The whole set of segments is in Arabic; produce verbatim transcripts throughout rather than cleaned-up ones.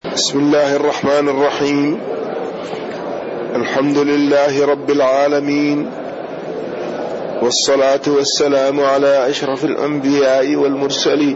بسم الله الرحمن الرحيم. الحمد لله رب العالمين، والصلاة والسلام على أشرف الأنبياء والمرسلين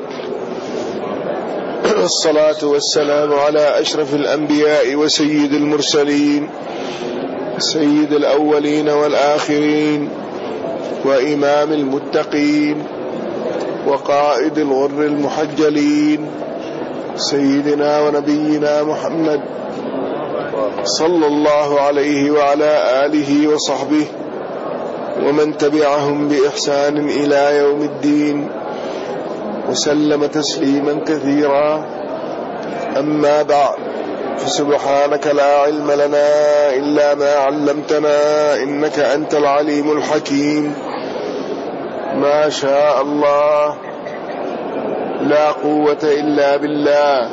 والصلاة والسلام على أشرف الأنبياء وسيد المرسلين، سيد الأولين والآخرين، وإمام المتقين، وقائد الغر المحجلين، سيدنا ونبينا محمد صلى الله عليه وعلى آله وصحبه ومن تبعهم بإحسان إلى يوم الدين، وسلم تسليما كثيرا. أما بعد، فسبحانك لا علم لنا إلا ما علمتنا، إنك أنت العليم الحكيم. ما شاء الله، لا قوة إلا بالله.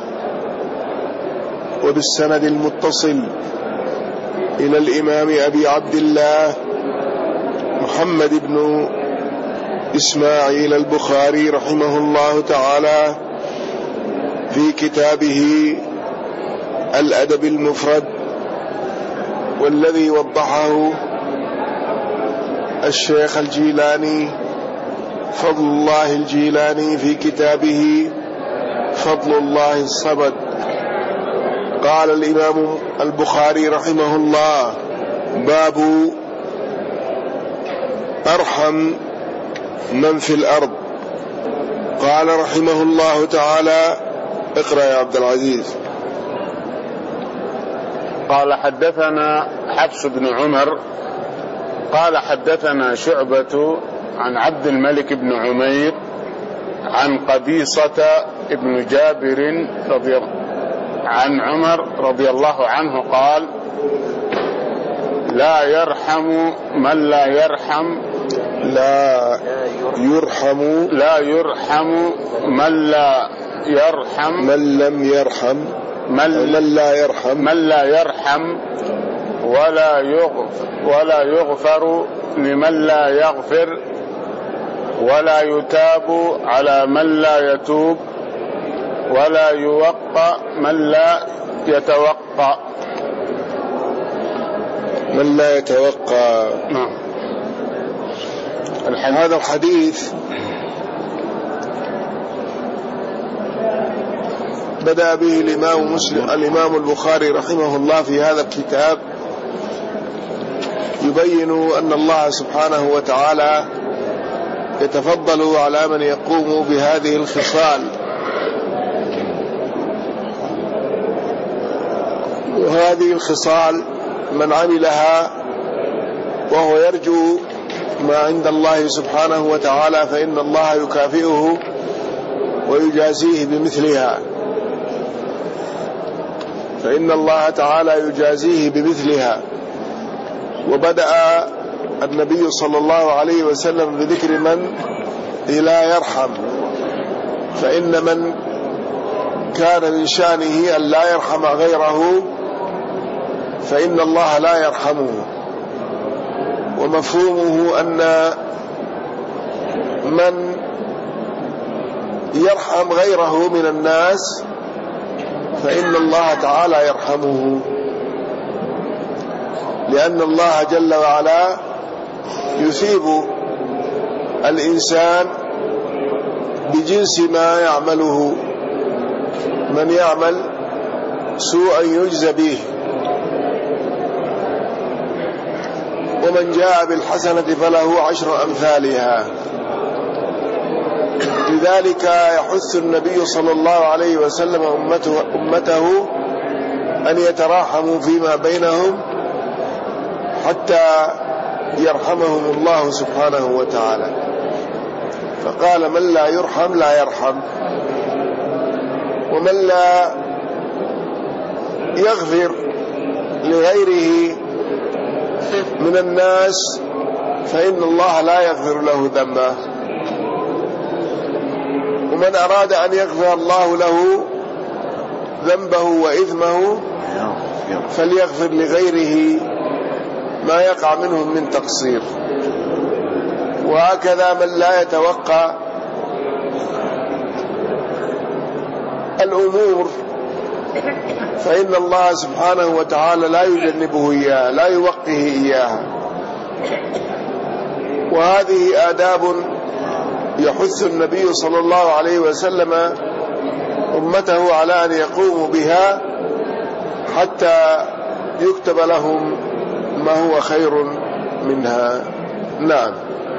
وبالسند المتصل إلى الإمام أبي عبد الله محمد بن إسماعيل البخاري رحمه الله تعالى في كتابه الأدب المفرد، والذي وضحه الشيخ الجيلاني فضل الله الجيلاني في كتابه فضل الله الصمد. قال الإمام البخاري رحمه الله: باب أرحم من في الأرض. قال رحمه الله تعالى: اقرأ يا عبد العزيز. قال: حدثنا حفص بن عمر قال حدثنا شعبة عن عبد الملك بن عمير عن قبيصة بن جابر رضي عن عمر رضي الله عنه قال: لا يرحم من لا يرحم لا يرحم لا يرحم من لا يرحم من لم يرحم من, من لا يرحم من لا يرحم ولا يغفر ولا يغفر لمن لا يغفر، ولا يتاب على من لا يتوب، ولا يوقى من لا يتوقى من لا يتوقى. نعم. هذا الحديث بدأ به الإمام مسلم الإمام البخاري رحمه الله في هذا الكتاب، يبين أن الله سبحانه وتعالى يتفضل على من يقوم بهذه الخصال، وهذه الخصال من عملها وهو يرجو ما عند الله سبحانه وتعالى فإن الله يكافئه ويجازيه بمثلها، فإن الله تعالى يجازيه بمثلها. وبدأ النبي صلى الله عليه وسلم بذكر من لا يرحم، فإن من كان من شأنه أن لا يرحم غيره فإن الله لا يرحمه، ومفهومه أن من يرحم غيره من الناس فإن الله تعالى يرحمه، لأن الله جل وعلا يثيب الإنسان بجنس ما يعمله، من يعمل سوءا يجزى به، ومن جاء بالحسنة فله عشر أمثالها. لذلك يحث النبي صلى الله عليه وسلم أمته, أمته أن يتراحموا فيما بينهم حتى يرحمهم الله سبحانه وتعالى. فقال: من لا يرحم لا يرحم، ومن لا يغفر لغيره من الناس فإن الله لا يغفر له ذنبه، ومن أراد أن يغفر الله له ذنبه وإثمه فليغفر لغيره ما يقع منهم من تقصير. وهكذا من لا يتوقع الأمور فإن الله سبحانه وتعالى لا يجنبه إياها، لا يوقه إياها. وهذه آداب يحث النبي صلى الله عليه وسلم أمته على أن يقوموا بها حتى يكتب لهم ما هو خير منها. نعم.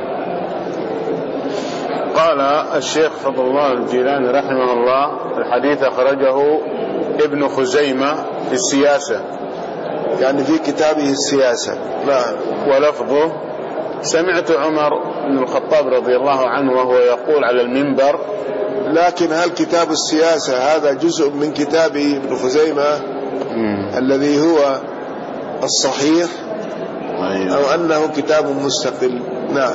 قال الشيخ فضل الله الجيلاني رحمه الله: الحديث أخرجه ابن خزيمة في السياسة، يعني في كتابه السياسة. نعم. ولفظه: سمعت عمر بن الخطاب رضي الله عنه وهو يقول على المنبر. لكن هل كتاب السياسة هذا جزء من كتاب ابن خزيمة مم. الذي هو الصحيح أيوة. أو أنه كتاب مستقل؟ نعم.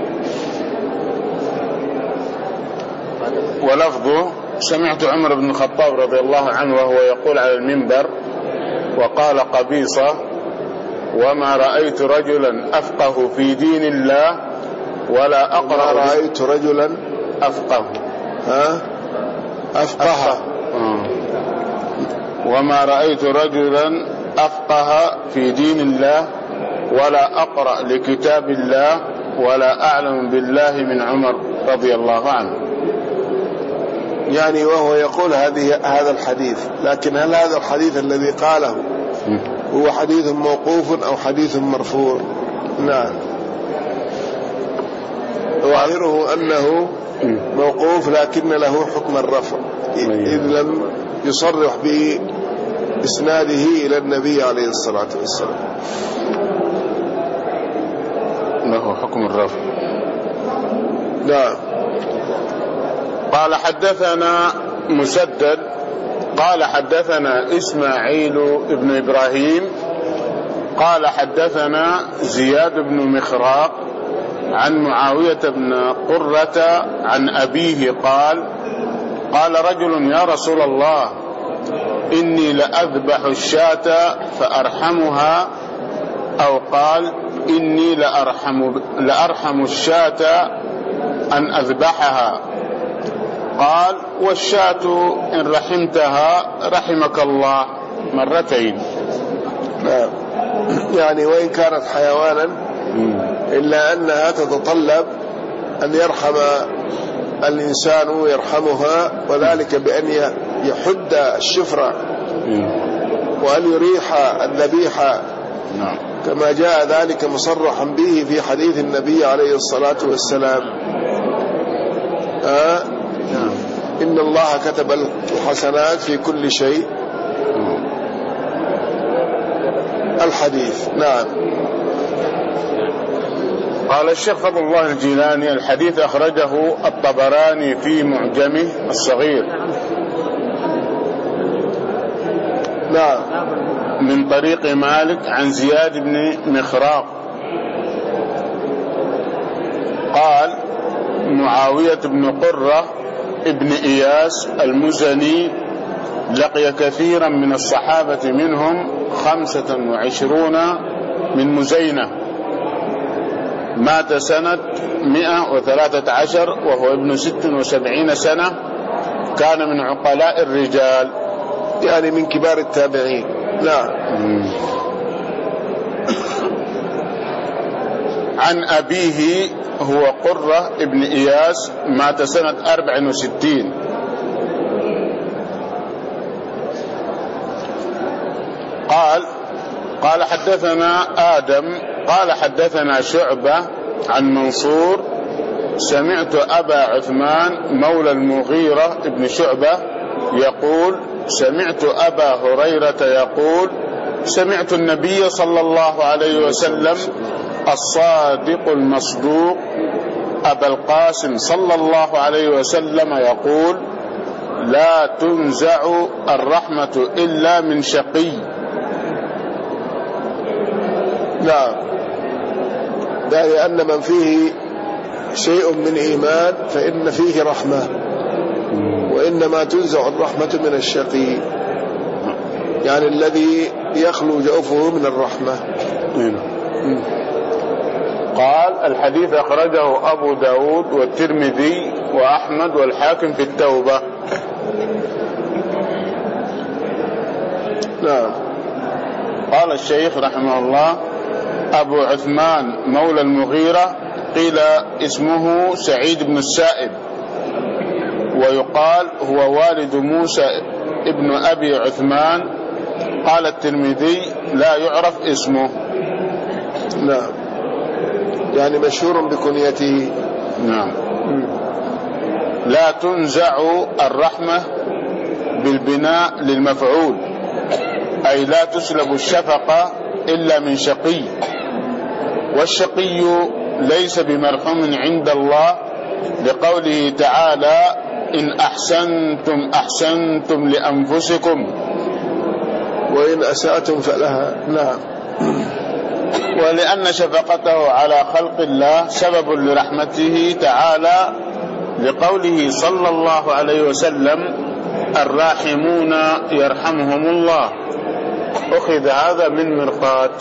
ولفظه: سمعت عمر بن الخطاب رضي الله عنه وهو يقول على المنبر وقال قبيصة: وما رأيت رجلا أفقه في دين الله ولا أقرأ. وما رأيت رجلا أفقه ها أفقه آه. وما رأيت رجلا أفقه في دين الله ولا أقرأ لكتاب الله ولا أعلم بالله من عمر رضي الله عنه. يعني وهو يقول هذه هذا الحديث، لكن هل هذا الحديث الذي قاله هو حديث موقوف أو حديث مرفوع؟ نعم. ظاهره أنه موقوف لكن له حكم الرفع، إذ لم يصرح بإسناده إلى النبي عليه الصلاة والسلام. له حكم الرفع. نعم. قال حدثنا مسدد قال حدثنا إسماعيل بن إبراهيم قال حدثنا زياد بن مخراق عن معاوية بن قرة عن أبيه قال: قال رجل: يا رسول الله، إني لأذبح الشاة فأرحمها، أو قال: إني لأرحم, لأرحم الشاة أن أذبحها. قال: والشاة إن رحمتها رحمك الله مرتين. يعني وإن كانت حيوانا إلا أنها تتطلب أن يرحم الإنسان يرحمها، وذلك بأن يحد الشفرة وأن يريح الذبيحة، كما جاء ذلك مصرحا به في حديث النبي عليه الصلاة والسلام: آه إن الله كتب الحسنات في كل شيء. الحديث. نعم. قال الشيخ فضل الله الجيلاني: الحديث أخرجه الطبراني في معجمه الصغير. نعم. من طريق مالك عن زياد بن مخراق قال: معاوية بن قرة ابن إياس المزني لقي كثيرا من الصحابة، منهم خمسة وعشرون من مزينة، مات سنة مئة وثلاثة عشر وهو ابن ست وسبعين سنة، كان من عقلاء الرجال، يعني من كبار التابعين. نعم. عن أبيه هو قرة ابن إياس، مات سنة أربع وستين. قال قال حدثنا آدم قال حدثنا شعبة عن منصور: سمعت أبا عثمان مولى المغيرة ابن شعبة يقول: سمعت أبا هريرة يقول: سمعت النبي صلى الله عليه وسلم الصادق المصدوق أبا القاسم صلى الله عليه وسلم يقول: لا تنزع الرحمة إلا من شقي. نعم. ده لأن من فيه شيء من إيمان فإن فيه رحمة، وإنما تنزع الرحمة من الشقي، يعني الذي يخلو جوفه من الرحمة. قال: الحديث أخرجه أبو داود والترمذي وأحمد والحاكم في التوبة. نعم. قال الشيخ رحمه الله: أبو عثمان مولى المغيرة قيل اسمه سعيد بن السائب، ويقال هو والد موسى ابن أبي عثمان. قال الترمذي: لا يعرف اسمه. نعم، يعني مشهور بكنيته. نعم. لا تنزع الرحمة بالبناء للمفعول، أي لا تسلب الشفقة إلا من شقي، والشقي ليس بمرحوم عند الله، لقوله تعالى: إن أحسنتم أحسنتم لأنفسكم وإن أسأتم فلها. نعم. ولأن شفقته على خلق الله سبب لرحمته تعالى، لقوله صلى الله عليه وسلم: الراحمون يرحمهم الله. أخذ هذا من مرقات.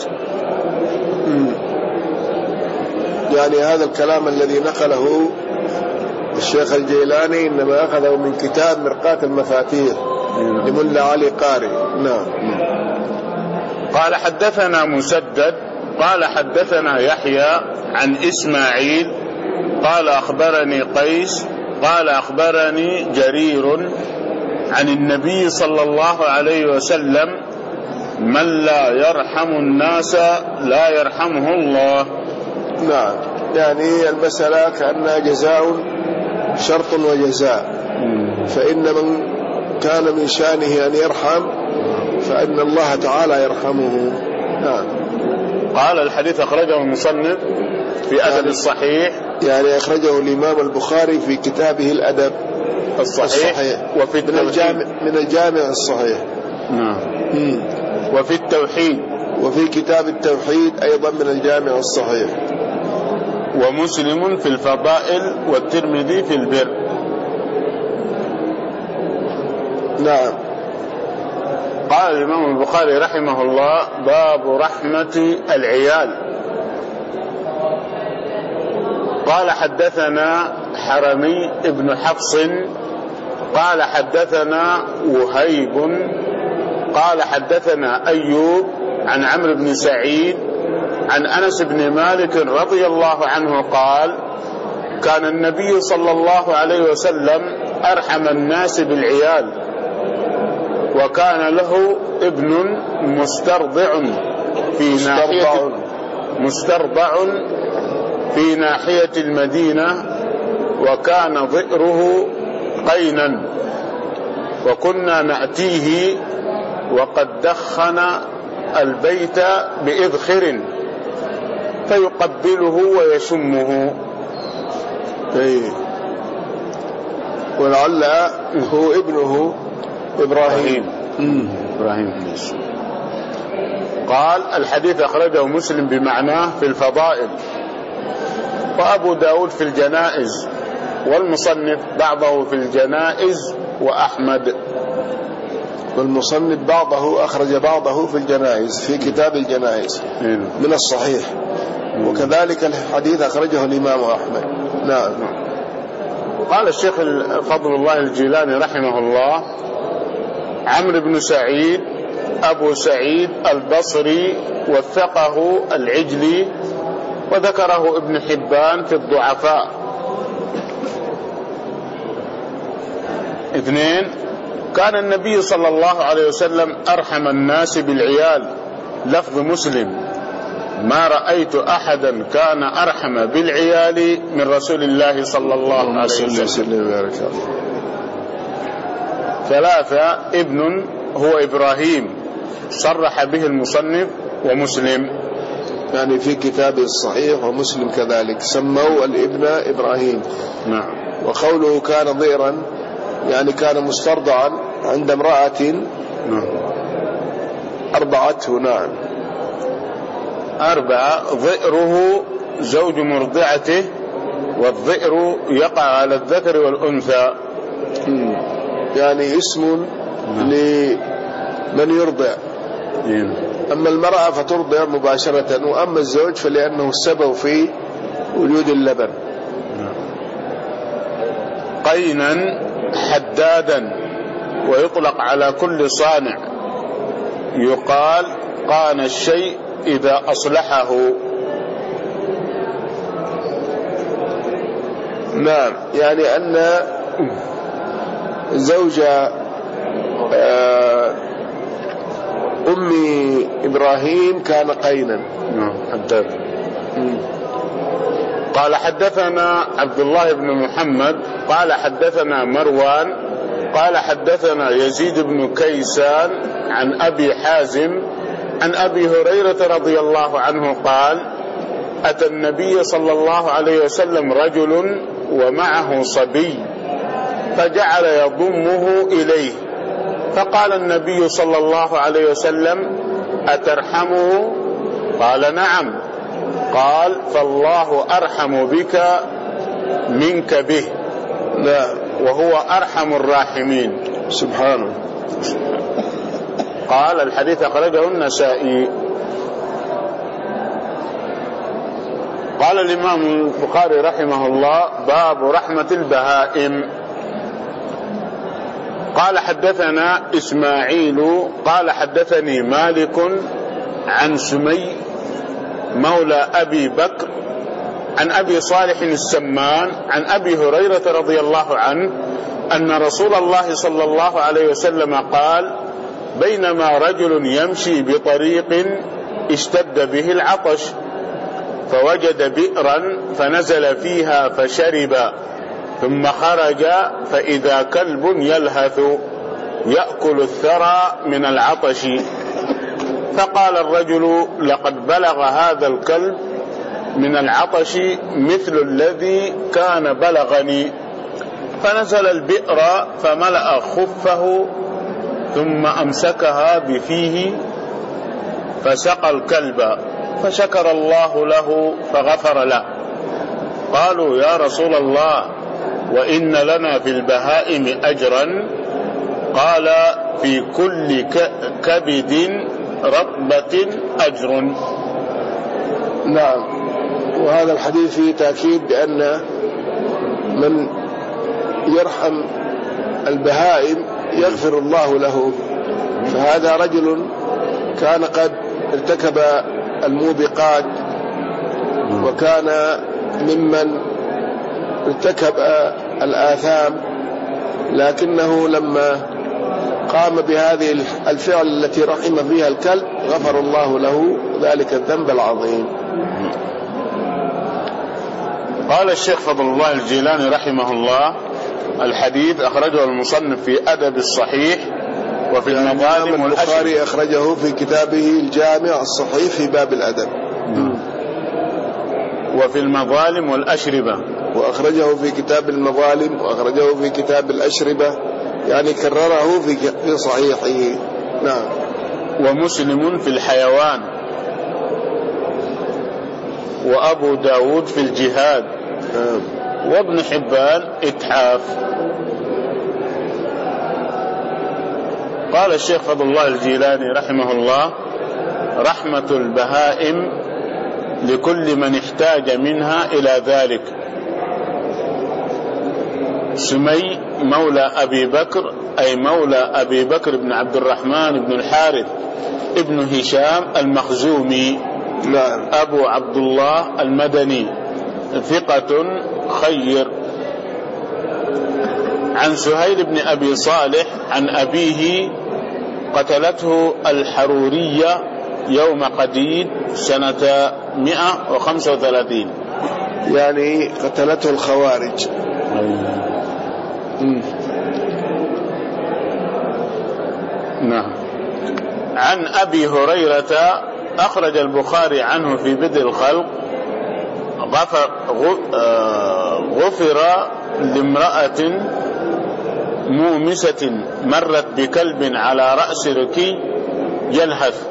يعني هذا الكلام الذي نقله الشيخ الجيلاني إنما أخذه من كتاب مرقات المفاتيح لملا علي قاري. نعم. قال: حدثنا مسدد قال حدثنا يحيى عن إسماعيل قال أخبرني قيس قال أخبرني جرير عن النبي صلى الله عليه وسلم: من لا يرحم الناس لا يرحمه الله. نعم، يعني المسألة كأنها جزاء شرط وجزاء، فإن من كان من شأنه أن يرحم فإن الله تعالى يرحمه. نعم. قال: الحديث أخرجه المصنف في أدب يعني الصحيح، يعني أخرجه الإمام البخاري في كتابه الأدب الصحيح, الصحيح. وفي من الجامع, من الجامع الصحيح. نعم. وفي التوحيد، وفي كتاب التوحيد أيضا من الجامع الصحيح. ومسلم في الفضائل، والترمذي في البر. نعم. قال الإمام البخاري رحمه الله: باب رحمة العيال. قال: حدثنا حرمي ابن حفص قال حدثنا وهيب قال حدثنا أيوب عن عمرو بن سعيد عن أنس بن مالك رضي الله عنه قال: كان النبي صلى الله عليه وسلم أرحم الناس بالعيال، وكان له ابن مسترضع في ناحية مسترضع في ناحية المدينة، وكان ضئره قينا، وكنا نأتيه وقد دخن البيت بإذخر فيقبله ويشمه. أيه. ولعل هو ابنه إبراهيم. إبراهيم. قال: الحديث أخرجه مسلم بمعناه في الفضائل، وأبو داود في الجنائز، والمصنف بعضه في الجنائز، وأحمد. والمصنف بعضه أخرج بعضه في الجنائز في كتاب الجنائز من الصحيح، وكذلك الحديث أخرجه الإمام أحمد. نعم. قال الشيخ فضل الله الجيلاني رحمه الله: عمرو بن سعيد أبو سعيد البصري، وثقه العجلي، وذكره ابن حبان في الضعفاء. اثنين: كان النبي صلى الله عليه وسلم أرحم الناس بالعيال. لفظ مسلم: ما رأيت أحدا كان أرحم بالعيال من رسول الله صلى الله عليه وسلم. ثلاثة: ابن هو إبراهيم، صرح به المصنف ومسلم، يعني في كتابه الصحيح ومسلم كذلك سموا الابن إبراهيم. نعم. وقوله كان ضئرا يعني كان مسترضعا عند امرأة نعم. أرضعته. نعم. أربعة: ضئره زوج مرضعته، والضئر يقع على الذكر والأنثى، يعني اسم لمن يرضع. أما المرأة فترضع مباشرة، وأما الزوج فلأنه السبب في وجود اللبن. قينا حدادا، ويطلق على كل صانع، يقال قان الشيء إذا أصلحه. نعم، يعني أن زوج أم إبراهيم كان قينا. حدث. قال حدثنا عبد الله بن محمد قال حدثنا مروان قال حدثنا يزيد بن كيسان عن أبي حازم عن أبي هريرة رضي الله عنه قال أتى النبي صلى الله عليه وسلم رجل ومعه صبي فجعل يضمه إليه، فقال النبي صلى الله عليه وسلم أترحمه؟ قال نعم. قال فالله أرحم بك منك به، لا وهو أرحم الراحمين سبحانه. قال الحديث أخرجه النسائي. قال الإمام البخاري رحمه الله باب رحمة البهائم. قال حدثنا إسماعيل قال حدثني مالك عن سمي مولى أبي بكر عن أبي صالح السمان عن أبي هريرة رضي الله عنه أن رسول الله صلى الله عليه وسلم قال بينما رجل يمشي بطريق اشتد به العطش فوجد بئرا فنزل فيها فشرب، ثم خرج فإذا كلب يلهث يأكل الثرى من العطش، فقال الرجل لقد بلغ هذا الكلب من العطش مثل الذي كان بلغني، فنزل البئر فملأ خفه ثم أمسكها بفيه فسقى الكلب، فشكر الله له فغفر له. قالوا يا رسول الله وإن لنا في البهائم أجرا؟ قال في كل كبد رطبة أجر. نعم، وهذا الحديث فيه تأكيد بأن من يرحم البهائم يغفر الله له. فهذا رجل كان قد ارتكب الموبقات وكان ممن ارتكب الآثام، لكنه لما قام بهذه الفعل التي رحم فيها الكلب غفر الله له ذلك الذنب العظيم. قال الشيخ فضل الله الجيلاني رحمه الله الحديث أخرجه المصنف في أدب الصحيح وفي المظالم والأشربة. البخاري أخرجه في كتابه الجامع الصحيح في باب الأدب، وفي المظالم والأشربة، وأخرجه في كتاب المظالم، وأخرجه في كتاب الأشربة، يعني كرره في صحيحه. نعم. ومسلم في الحيوان، وأبو داود في الجهاد، نعم. وابن حبان إتحاف. قال الشيخ فضل الله الجيلاني رحمه الله رحمة البهائم لكل من احتاج منها إلى ذلك. سمي مولى أبي بكر أي مولى أبي بكر بن عبد الرحمن بن الحارث ابن هشام المخزومي، نعم. أبو عبد الله المدني، ثقة خير. عن سهيل بن أبي صالح عن أبيه قتلته الحرورية يوم قديد سنة مئة وخمسة وثلاثين، يعني قتلته الخوارج. نعم. عن أبي هريرة أخرج البخاري عنه في بدء الخلق غفر, غفر لامرأة مومسة مرت بكلب على رأس ركي يلهث.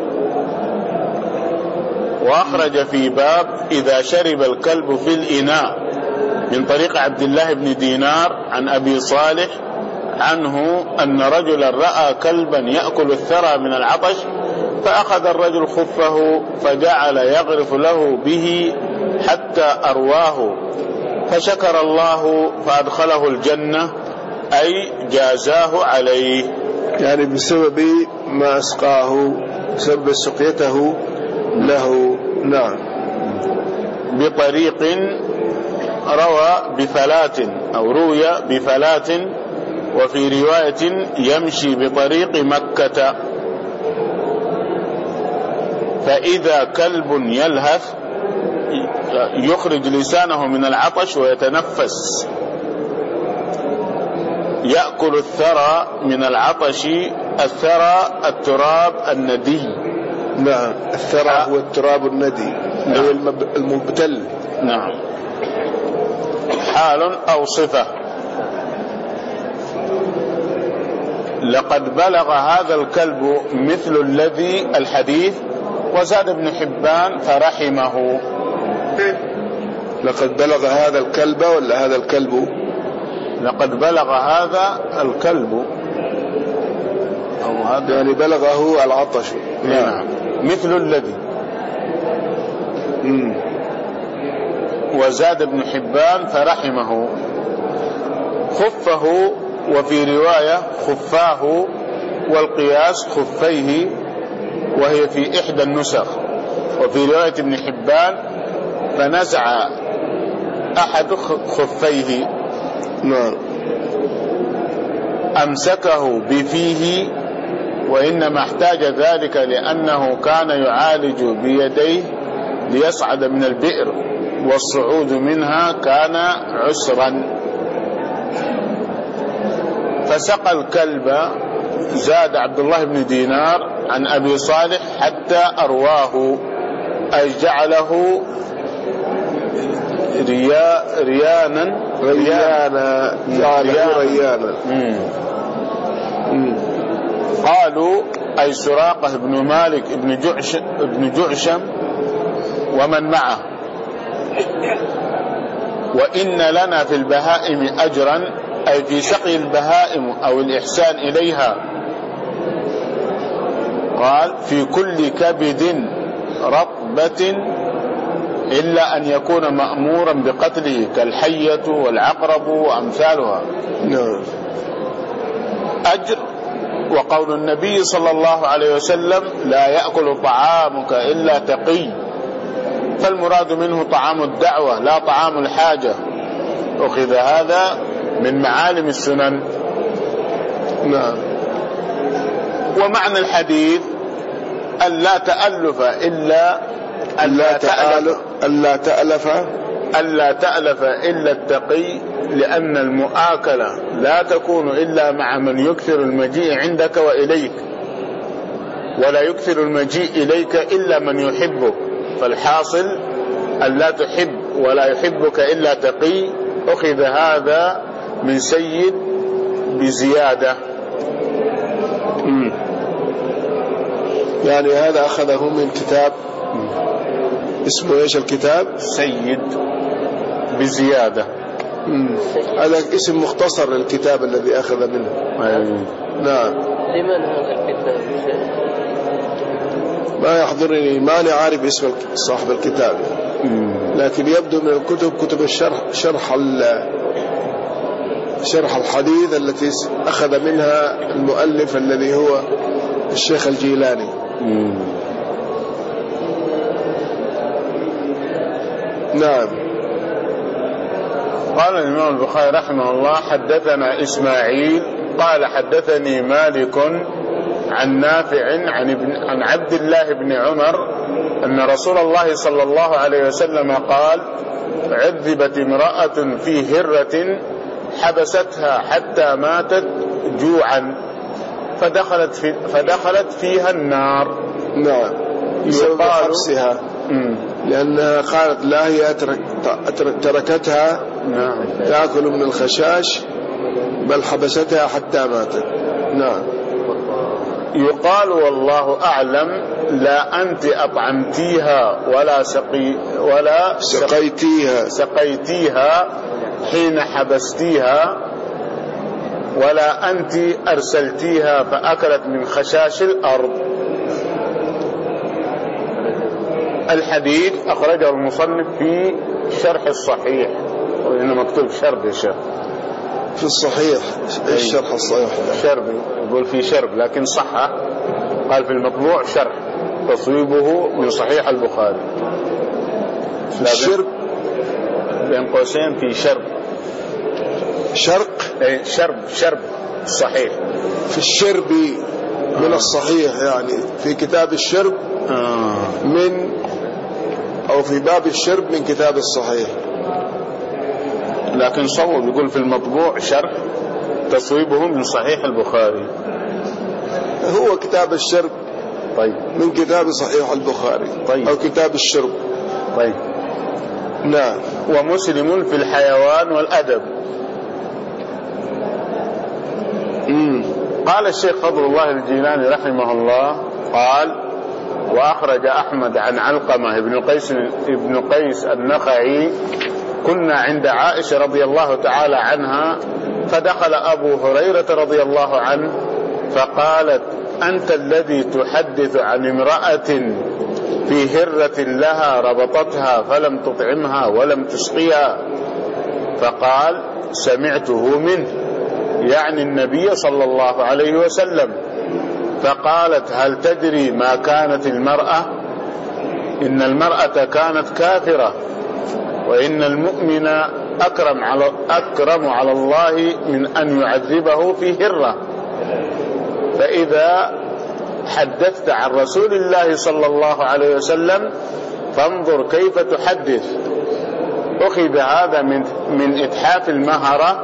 وأخرج في باب إذا شرب الكلب في الإناء من طريق عبد الله بن دينار عن أبي صالح عنه أن رجلا رأى كلبا يأكل الثرى من العطش فأخذ الرجل خفه فجعل يغرف له به حتى أرواه فشكر الله فأدخله الجنة أي جازاه عليه، يعني بسبب ما أسقاه سبب سقيته له. نعم. بطريق روى بفلات أو روي بفلات، وفي رواية يمشي بطريق مكة، فإذا كلب يلهث يخرج لسانه من العطش ويتنفس، يأكل الثرى من العطش، الثرى التراب الندي. نعم، الثرى هو التراب الندي. نعم. أي المبتل. نعم. حال أو صفة. لقد بلغ هذا الكلب مثل الذي الحديث، وزاد ابن حبان فرحمه. لقد بلغ هذا الكلب ولا هذا الكلب؟ لقد بلغ هذا الكلب أو هذا يعني بلغه العطش. نعم. مثل الذي. مم. وزاد ابن حبان فرحمه. خفه، وفي رواية خفاه، والقياس خفيه، وهي في إحدى النسخ. وفي رواية ابن حبان فنزع أحد خفيه. نعم. أمسكه بفيه، وإنما احتاج ذلك لأنه كان يعالج بيديه ليصعد من البئر، والصعود منها كان عسرا، فسقى الكلب. زاد عبد الله بن دينار عن أبي صالح حتى أرواه، أي جعله ريا ريانا ريانا ريانا, ريانا. قالوا أي سراقة بن مالك بن جعش بن جعشم ومن معه. وإن لنا في البهائم أجرا، أي في سقي البهائم أو الإحسان إليها. قال في كل كبد رطبة إلا أن يكون مأمورا بقتله، كالحية والعقرب وأمثالها. نعم. أجر. وقول النبي صلى الله عليه وسلم لا يأكل طعامك إلا تقي، فالمراد منه طعام الدعوة لا طعام الحاجة. أخذ هذا من معالم السنن. نعم. ومعنى الحديث ألا تألف إلا ألا تألف ألا تألف ألا تألف إلا التقي، لأن المؤاكلة لا تكون إلا مع من يكثر المجيء عندك وإليك، ولا يكثر المجيء إليك إلا من يحبك. فالحاصل ألا تحب ولا يحبك إلا تقي. أخذ هذا من سيد بزيادة. مم. يعني هذا أخذه من كتاب اسمه إيش الكتاب؟ سيد بزيادة. مم. هذا اسم مختصر للكتاب الذي أخذ منه. أيوه. نعم. لمن هذا الكتاب؟ ما يحضرني، ماني عارف اسم صاحب الكتاب. مم. لكن يبدو من الكتب كتب الشرح، شرح شرح الحديث التي أخذ منها المؤلف الذي هو الشيخ الجيلاني. مم. نعم. قال الإمام البخاري رحمه الله حدثنا إسماعيل قال حدثني مالك عن نافع عن, ابن عن عبد الله بن عمر أن رسول الله صلى الله عليه وسلم قال عذبت امرأة في هرة حبستها حتى ماتت جوعا فدخلت, في فدخلت فيها النار. نعم. بسبب حبسها، لأنها قالت لا هي تركتها نعم. تأكل من الخشاش، بل حبستها حتى ماتت. نعم. يقال والله أعلم لا أنت أطعمتيها ولا سقي ولا سقيتيها سقيتيها حين حبستيها، ولا أنت أرسلتيها فأكلت من خشاش الأرض. الحديث أخرجه المصنف في شرح الصحيح، وإنه مكتوب شرب يا شيخ في الصحيح. الشرح الصحيح شرب، يقول في شرب لكن صحة قال في المطبوع شرح تصويبه من صحيح البخاري. في الشرب بين قوسين في شرب شرق اي شرب شرب صحيح في الشرب من آه. الصحيح يعني في كتاب الشرب آه. من أو في باب الشرب من كتاب الصحيح، لكن صوب يقول في المطبوع شرح تصويبه من صحيح البخاري. هو كتاب الشرب طيب من كتاب صحيح البخاري طيب. أو كتاب الشرب طيب نعم. ومسلم في الحيوان والأدب. مم. قال الشيخ فضل الله الجيلاني رحمه الله قال وأخرج أحمد عن علقمة ابن قيس ابن قيس النخعي كنا عند عائشة رضي الله تعالى عنها فدخل أبو هريرة رضي الله عنه فقالت أنت الذي تحدث عن امرأة في هرة لها ربطتها فلم تطعمها ولم تسقيها؟ فقال سمعته منه يعني النبي صلى الله عليه وسلم. فقالت هل تدري ما كانت المرأة؟ إن المرأة كانت كافرة وإن المؤمن أكرم على, أكرم على الله من أن يعذبه في هرة. فإذا حدثت عن رسول الله صلى الله عليه وسلم فانظر كيف تحدث. أخذ هذا من, من إتحاف المهرة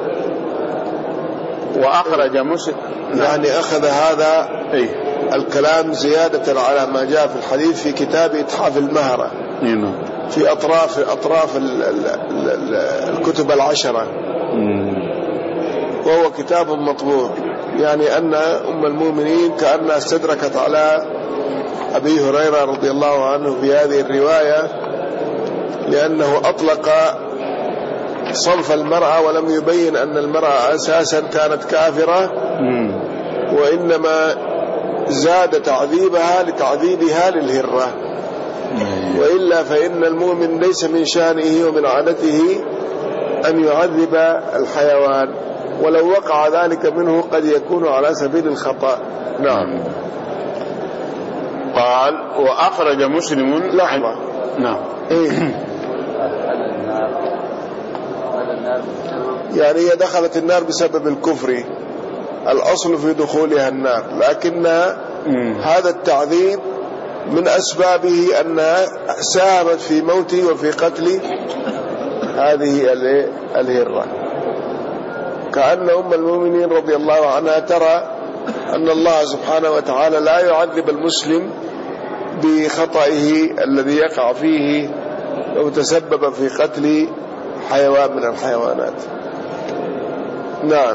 وأخرج مسلم يعني أخذ هذا إيه؟ الكلام زيادة على ما جاء في الحديث في كتاب إتحاف المهرة إيه؟ في أطراف أطراف ال ال ال الكتب العشرة وهو كتاب مطبوع. يعني أن أم المؤمنين كأنها استدركت على أبي هريرة رضي الله عنه في هذه الرواية لأنه أطلق صنف المرأة ولم يبين أن المرأة أساسا كانت كافرة وإنما زاد تعذيبها لتعذيبها للهرة، وإلا فإن المؤمن ليس من شأنه ومن عادته أن يعذب الحيوان، ولو وقع ذلك منه قد يكون على سبيل الخطأ. نعم. قال وأخرج مسلم لحظة. نعم. إيه؟ يعني هي دخلت النار بسبب الكفر، الأصل في دخولها النار، لكن هذا التعذيب من أسبابه أنها ساهمت في موته وفي قتل هذه الهرة. كأن أم المؤمنين رضي الله عنها ترى أن الله سبحانه وتعالى لا يعذب المسلم بخطئه الذي يقع فيه لو تسبب في قتل حيوان من الحيوانات. نعم.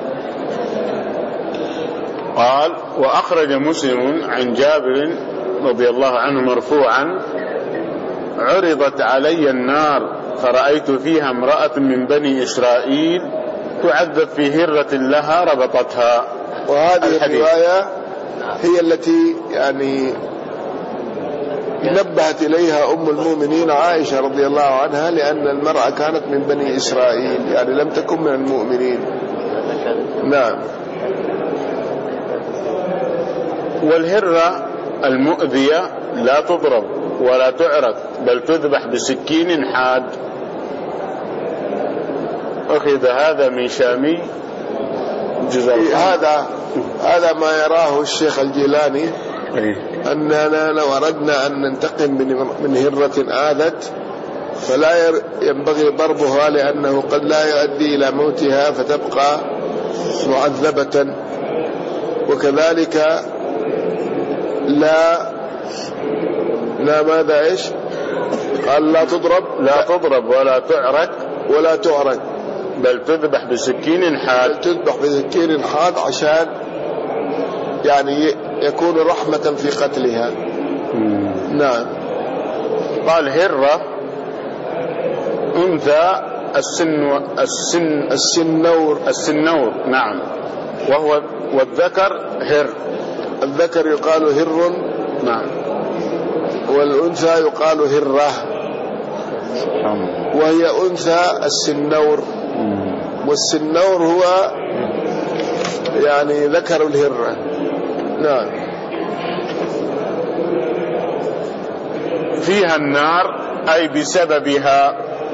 قال وأخرج مسلم عن جابر رضي الله عنه مرفوعا عرضت علي النار فرأيت فيها امرأة من بني إسرائيل تعذب في هرة لها ربطتها. وهذه الرواية هي التي يعني نبهت إليها أم المؤمنين عائشة رضي الله عنها، لأن المرأة كانت من بني إسرائيل يعني لم تكن من المؤمنين. نعم. والهرة المؤذية لا تضرب ولا تعرق بل تذبح بسكين حاد. أخذ هذا من شامي جزء. هذا هذا ما يراه الشيخ الجيلاني أننا لو أردنا أن ننتقم من هرة آذت فلا ينبغي ضربها لأنه قد لا يؤدي إلى موتها فتبقى معذبة، وكذلك لا لا ماذا إيش قال لا تضرب لا تضرب ولا تعرك ولا تعرك بل تذبح بسكين حاد. تذبح بسكين حاد عشان يعني يكون رحمة في قتلها. مم. نعم. قال هرة أنثى السن السن السنور السنور. نعم. وهو والذكر هر. الذكر يقال هر. نعم. والأنثى يقال هرة. وهي أنثى السنور. والسنور هو يعني ذكر الهرة. نعم. فيها النار أي بسببها.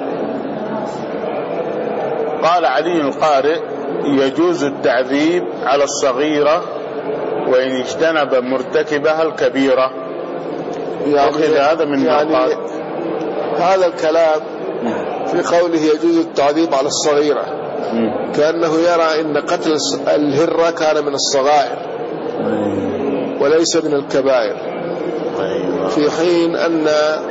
قال علي القارئ: يجوز التعذيب على الصغيرة وإن اجتنب مرتكبها الكبيرة. يعني هذا من يعني هذا الكلام في قوله يجوز التعذيب على الصغيرة كأنه يرى إن قتل الهرة كان من الصغائر وليس من الكبائر، في حين أن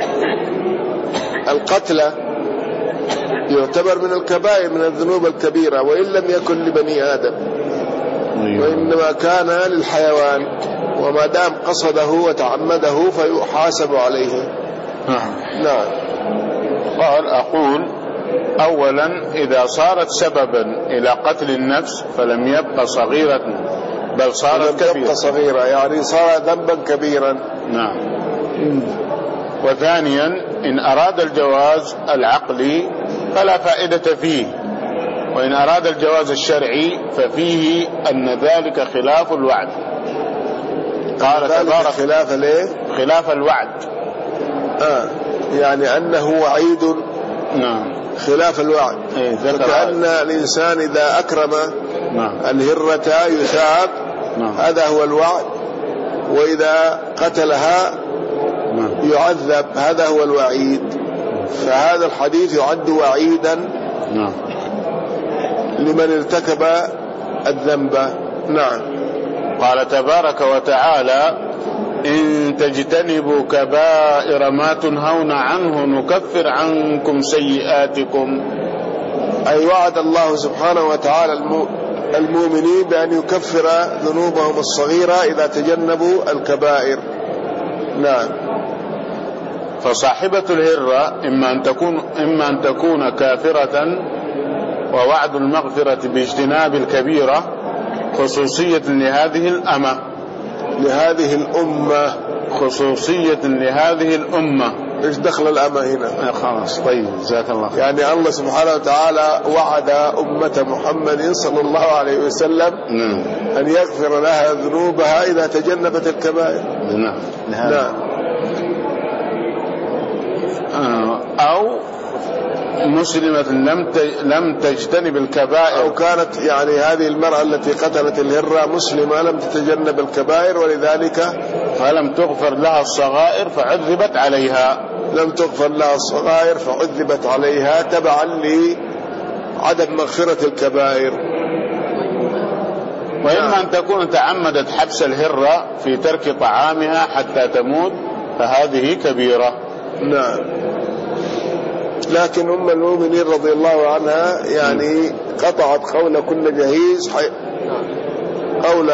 القتل يعتبر من الكبائر من الذنوب الكبيرة وإن لم يكن لبني آدم، وإنما كان للحيوان، وما دام قصده وتعمده فيحاسب عليه. نعم. قال: أقول: أولا إذا صارت سببا إلى قتل النفس فلم يبقى صغيرة بل صارت كبيرة، صغيرة يعني صار ذنبا كبيرا. نعم. وثانيا إن أراد الجواز العقلي فلا فائدة فيه، وإن أراد الجواز الشرعي ففيه أن ذلك خلاف الوعد. قال تبارك: خلاف ليه؟ خلاف الوعد. آه يعني أنه وعيد. نعم. خلاف الوعد. إيه فكأن الإنسان إذا أكرم نعم. الهرة يثاب. نعم. هذا هو الوعد، وإذا قتلها نعم. يعذب، هذا هو الوعيد. فهذا الحديث يعد وعيدا نعم. لمن ارتكب الذنب. نعم. قال تبارك وتعالى: إن تجتنبوا كبائر ما تنهون عنه نكفر عنكم سيئاتكم. أي وعد الله سبحانه وتعالى المؤمنين بأن يكفر ذنوبهم الصغيرة إذا تجنبوا الكبائر. نعم. فصاحبة الهرة إما أن تكون إما أن تكون كافرة، ووعد المغفرة باجتناب الكبيرة خصوصية لهذه الأمة لهذه الأمة خصوصية لهذه الأمة. إيش دخل الأمة هنا؟ خلاص. طيب، جزاك الله خير. يعني الله سبحانه وتعالى وعد أمة محمد صلى الله عليه وسلم نعم. أن يغفر لها ذنوبها إذا تجنبت الكبائر. نعم. نعم. أو مسلمة لم لم تجتنب الكبائر، أو كانت يعني هذه المرأة التي قتلت الهرة مسلمة لم تتجنب الكبائر ولذلك فلم تغفر لها الصغائر فعذبت عليها. لم تغفر لها الصغائر فعذبت عليها تبعا لعدم مغفرة الكبائر. وإما أن تكون تعمدت حبس الهرة في ترك طعامها حتى تموت فهذه كبيرة. نعم. لكن أم المؤمنين رضي الله عنها يعني قطعت قول كل جهيز حي... قول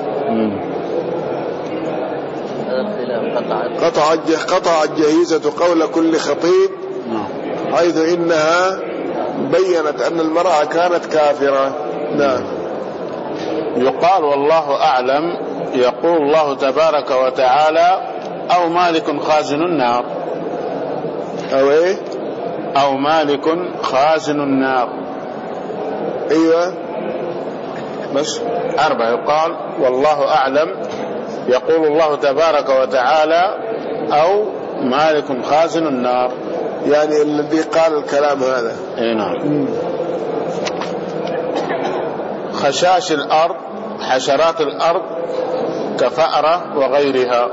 قطعت قطعت جهيزة قول كل خطيب، حيث إنها بيّنت أن المرأة كانت كافرة. نعم. يقال والله أعلم يقول الله تبارك وتعالى: أو مالك خازن النار. أو إيه؟ أو مالك خازن النار. أيوة بس أربعة. يقال والله أعلم يقول الله تبارك وتعالى: أو مالك خازن النار، يعني الذي قال الكلام هذا. إيه نعم. خشاش الأرض، حشرات الأرض كفأرة وغيرها.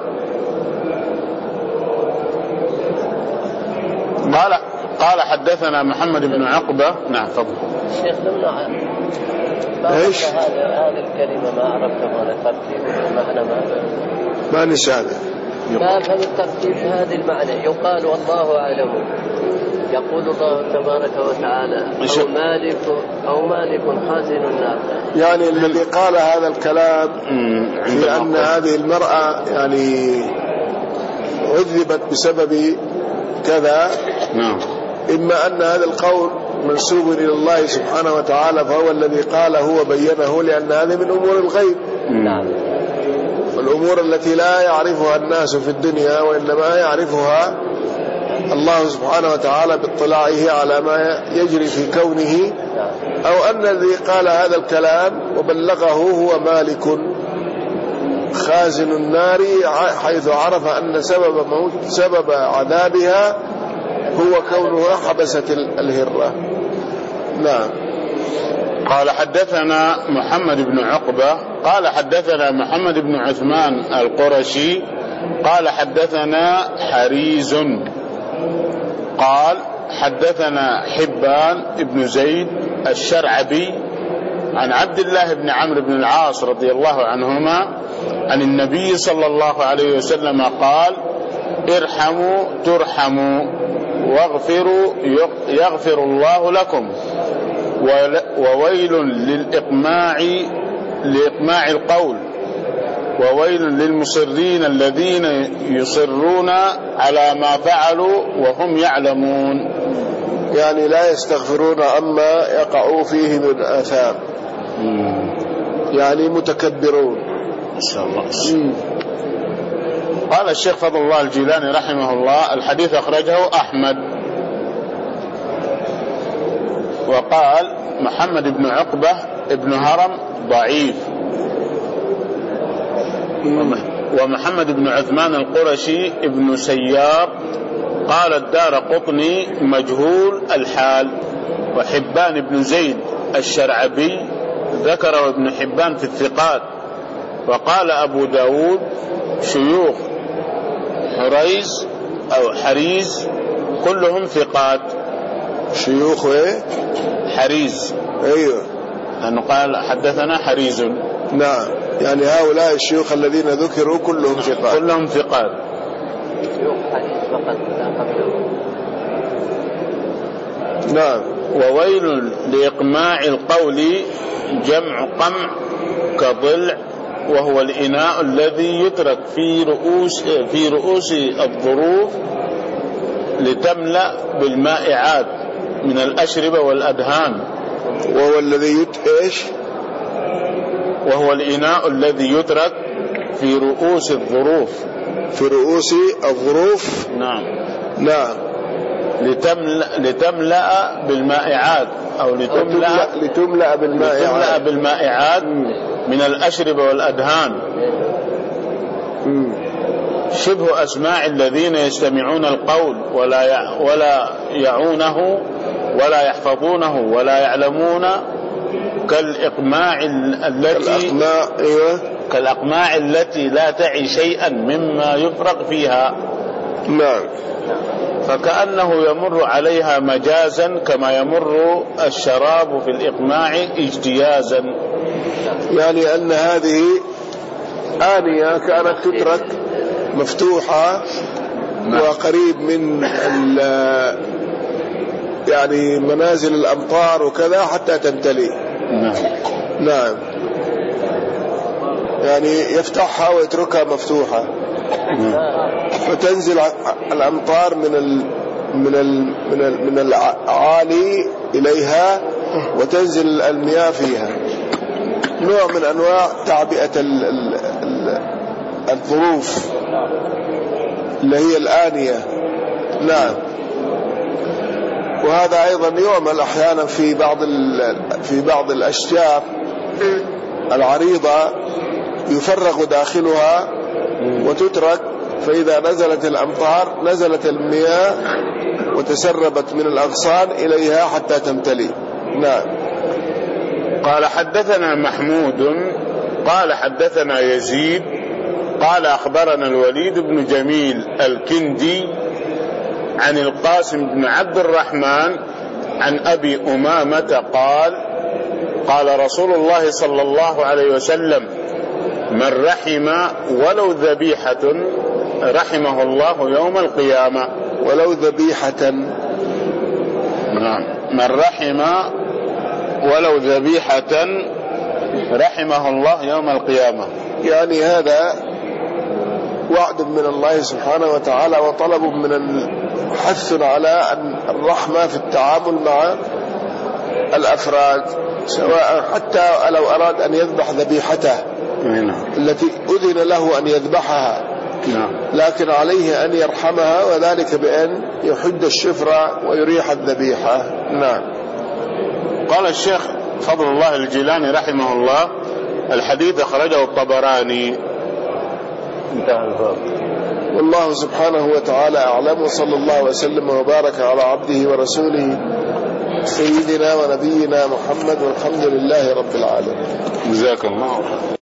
قال قال حدثنا محمد بن عقبة. نعم تفضل. شيخ لما ايش هذه الكلمة ما عرفت ما ترتيب معنى ما ما نشاهده ما فهم الترتيب هذه المعنى. يقال والله أعلم يقول الله تبارك وتعالى: أو مالك أو مالك خازن النار. يعني الذي قال هذا الكلام في أن هذه المرأة يعني عذبت بسبب كذا، نعم. إما أن هذا القول منسوب إلى الله سبحانه وتعالى فهو الذي قاله وبينه، لأن هذه من أمور الغيب. نعم. والأمور التي لا يعرفها الناس في الدنيا وإنما يعرفها الله سبحانه وتعالى باطلاعه على ما يجري في كونه. أو أن الذي قال هذا الكلام وبلغه هو مالك خازن النار حيث عرف أن سبب موت سبب عذابها هو كونها حبست الهرة. نعم. قال حدثنا محمد بن عقبة قال حدثنا محمد بن عثمان القرشي قال حدثنا حريز قال حدثنا حبان بن زيد الشرعبي عن عبد الله بن عمرو بن العاص رضي الله عنهما عن النبي صلى الله عليه وسلم قال ارحموا ترحموا واغفروا يغفر الله لكم وويل للإقماع لإقماع القول وويل للمصرين الذين يصرون على ما فعلوا وهم يعلمون. يعني لا يستغفرون عما يقعوا فيه من آثام، يعني متكبرون. ما شاء الله. قال الشيخ فضل الله الجيلاني رحمه الله الحديث أخرجه أحمد. وقال محمد بن عقبة ابن هرم ضعيف، ومحمد بن عثمان القرشي ابن سيار قال الدار قطني مجهول الحال. وحبان بن زيد الشرعبي ذكره ابن حبان في الثقات. وقال أبو داود شيوخ حريز أو حريز كلهم ثقات. شيوخ ايه؟ حريز. ايوه، لأنه قال حدثنا حريز. نعم، يعني هؤلاء الشيوخ الذين ذكروا كلهم ثقات. كلهم ثقات. نعم. وويل لإقماع القول جمع قمع كضلع، وهو الإناء الذي يترك في رؤوس في رؤوس الظروف لتملأ بالمائعات من الأشربة والأدهان. وهو الذي يت ايش؟ وهو الإناء الذي يترك في رؤوس الظروف. في رؤوس الظروف. نعم. نعم. لتملأ لتملأ بالمائعات أو لتملأ لتملأ بالمائعات, لتملأ بالمائعات من الأشربة والأدهان. شبه أسماع الذين يستمعون القول ولا ولا يعونه ولا يحفظونه ولا يعلمون كالإقماع التي كالأقماع. أيوة. كالأقماع التي لا تعي شيئا مما يفرق فيها. نعم. فكأنه يمر عليها مجازا كما يمر الشراب في الإقماع اجتيازا. يعني أن هذه آنية كانت تترك مفتوحة وقريب من يعني منازل الأمطار وكذا حتى تمتلئ. نعم. نعم. يعني يفتحها ويتركها مفتوحة فتنزل الأمطار من ال من ال من ال من العالي إليها وتنزل المياه فيها. نوع من أنواع تعبئة ال ال ال الظروف اللي هي الآنية. نعم. وهذا أيضا يعمل أحيانا في بعض في بعض الأشجار العريضة يفرغ داخلها وتترك، فإذا نزلت الأمطار نزلت المياه وتسربت من الأغصان إليها حتى تمتلئ. نعم. قال حدثنا محمود قال حدثنا يزيد قال أخبرنا الوليد بن جميل الكندي عن القاسم بن عبد الرحمن عن أبي أمامة قال قال رسول الله صلى الله عليه وسلم من رحم ولو ذبيحة رحمه الله يوم القيامة. ولو ذبيحة. نعم. من رحم ولو ذبيحة رحمه الله يوم القيامة. يعني هذا وعد من الله سبحانه وتعالى وطلب من حث على الرحمة في التعامل مع الأفراد، سواء حتى لو أراد أن يذبح ذبيحته التي أذن له أن يذبحها، لكن عليه أن يرحمها، وذلك بأن يحد الشفرة ويريح الذبيحة. نعم. قال الشيخ فضل الله الجيلاني رحمه الله الحديث أخرجه الطبراني. انتهى الباب. والله سبحانه وتعالى أعلم، وصلى الله وسلم وبارك على عبده ورسوله سيدنا ونبينا محمد، والحمد لله رب العالمين. جزاك الله.